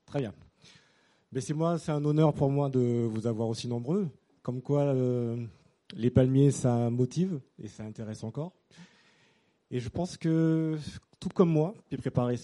Très bien. Mais c'est un honneur pour moi de vous avoir aussi nombreux. Comme quoi, les palmiers, ça motive et ça intéresse encore. Et je pense que, tout comme moi, qui ai préparé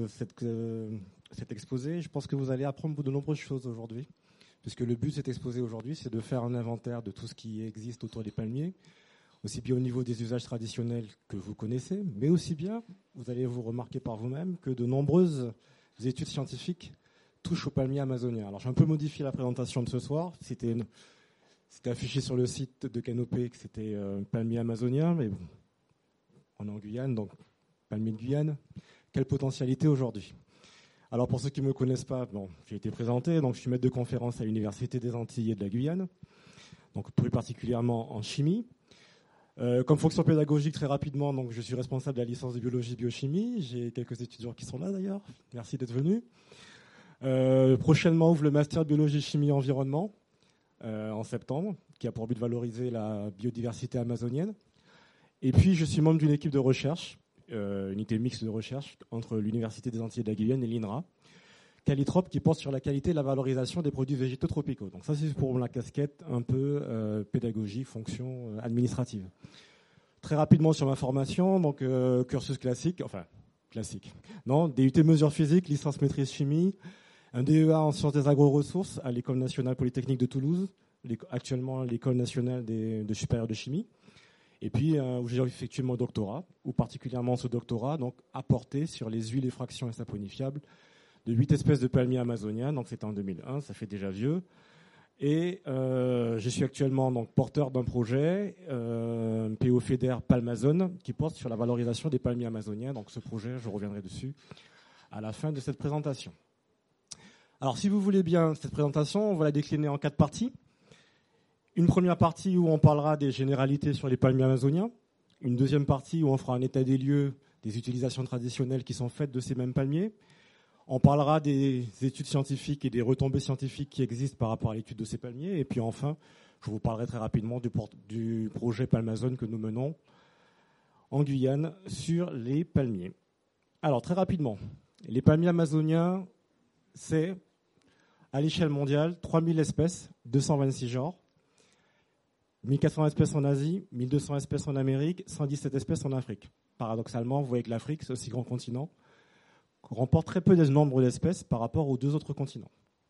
cet exposé, je pense que vous allez apprendre de nombreuses choses aujourd'hui. Puisque le but de cet exposé aujourd'hui, c'est de faire un inventaire de tout ce qui existe autour des palmiers, aussi bien au niveau des usages traditionnels que vous connaissez, mais aussi bien, vous allez vous remarquer par vous-même, que de nombreuses études scientifiques touchent aux palmiers amazoniens. Alors j'ai un peu modifié la présentation de ce soir. C'était affiché sur le site de Canopée que c'était palmier amazonien, mais bon, on est en Guyane, donc palmier de Guyane. Quelle potentialité aujourd'hui? Alors pour ceux qui ne me connaissent pas, bon, j'ai été présenté, donc je suis maître de conférence à l'Université des Antilles et de la Guyane, donc plus particulièrement en chimie. Comme fonction pédagogique, très rapidement, donc je suis responsable de la licence de biologie-biochimie. J'ai quelques étudiants qui sont là d'ailleurs. Merci d'être venus. Prochainement ouvre le master biologie-chimie-environnement en septembre, qui a pour but de valoriser la biodiversité amazonienne. Et puis je suis membre d'une équipe de recherche, unité mixte de recherche entre l'Université des Antilles et de la Guyane et l'INRA, Calitrop, qui porte sur la qualité et la valorisation des produits végétaux tropicaux. Donc ça, c'est pour la casquette un peu pédagogie, fonction administrative. Très rapidement sur ma formation, donc cursus classique, non, DUT mesures physiques, licence maîtrise chimie, un DEA en sciences des agro-ressources à l'École nationale polytechnique de Toulouse, actuellement l'École nationale de supérieure de chimie. Et puis, où j'ai effectué mon doctorat, ou particulièrement ce doctorat, donc, a porté sur les huiles et fractions saponifiables de 8 espèces de palmiers amazoniens. Donc, c'était en 2001, ça fait déjà vieux. Et je suis actuellement donc, porteur d'un projet, PO FEDER Palmazone, qui porte sur la valorisation des palmiers amazoniens. Donc, ce projet, je reviendrai dessus à la fin de cette présentation. Alors, si vous voulez bien, cette présentation, on va la décliner en 4 parties. Une première partie où on parlera des généralités sur les palmiers amazoniens. Une deuxième partie où on fera un état des lieux des utilisations traditionnelles qui sont faites de ces mêmes palmiers. On parlera des études scientifiques et des retombées scientifiques qui existent par rapport à l'étude de ces palmiers. Et puis enfin, je vous parlerai très rapidement du projet Palmazone que nous menons en Guyane sur les palmiers. Alors très rapidement, les palmiers amazoniens, c'est à l'échelle mondiale 3000 espèces, 226 genres. 1400 espèces en Asie, 1200 espèces en Amérique, 117 espèces en Afrique. Paradoxalement, vous voyez que l'Afrique, ce aussi grand continent, remporte très peu de nombre d'espèces par rapport aux 2 autres continents.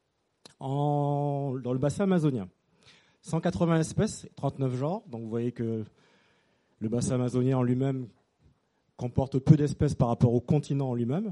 Dans le bassin amazonien, 180 espèces, 39 genres. Donc vous voyez que le bassin amazonien en lui-même comporte peu d'espèces par rapport au continent en lui-même.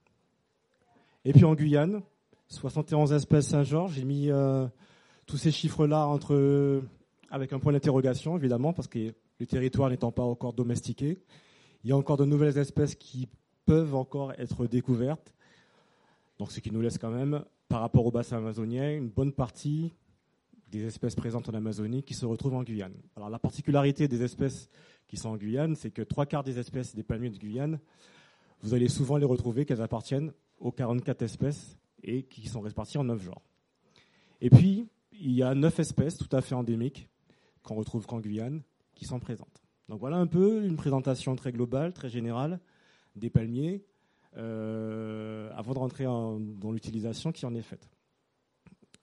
Et puis en Guyane, 71 espèces, 5 genres. J'ai mis tous ces chiffres-là avec un point d'interrogation, évidemment, parce que le territoire n'étant pas encore domestiqué, il y a encore de nouvelles espèces qui peuvent encore être découvertes. Donc, ce qui nous laisse quand même, par rapport au bassin amazonien, une bonne partie des espèces présentes en Amazonie qui se retrouvent en Guyane. Alors, la particularité des espèces qui sont en Guyane, c'est que 3/4 des espèces des palmiers de Guyane, vous allez souvent les retrouver qu'elles appartiennent aux 44 espèces et qui sont réparties en 9 genres. Et puis, il y a 9 espèces tout à fait endémiques qu'on retrouve qu'en Guyane, qui sont présentes. Donc voilà un peu une présentation très globale, très générale des palmiers, avant de rentrer dans l'utilisation qui en est faite.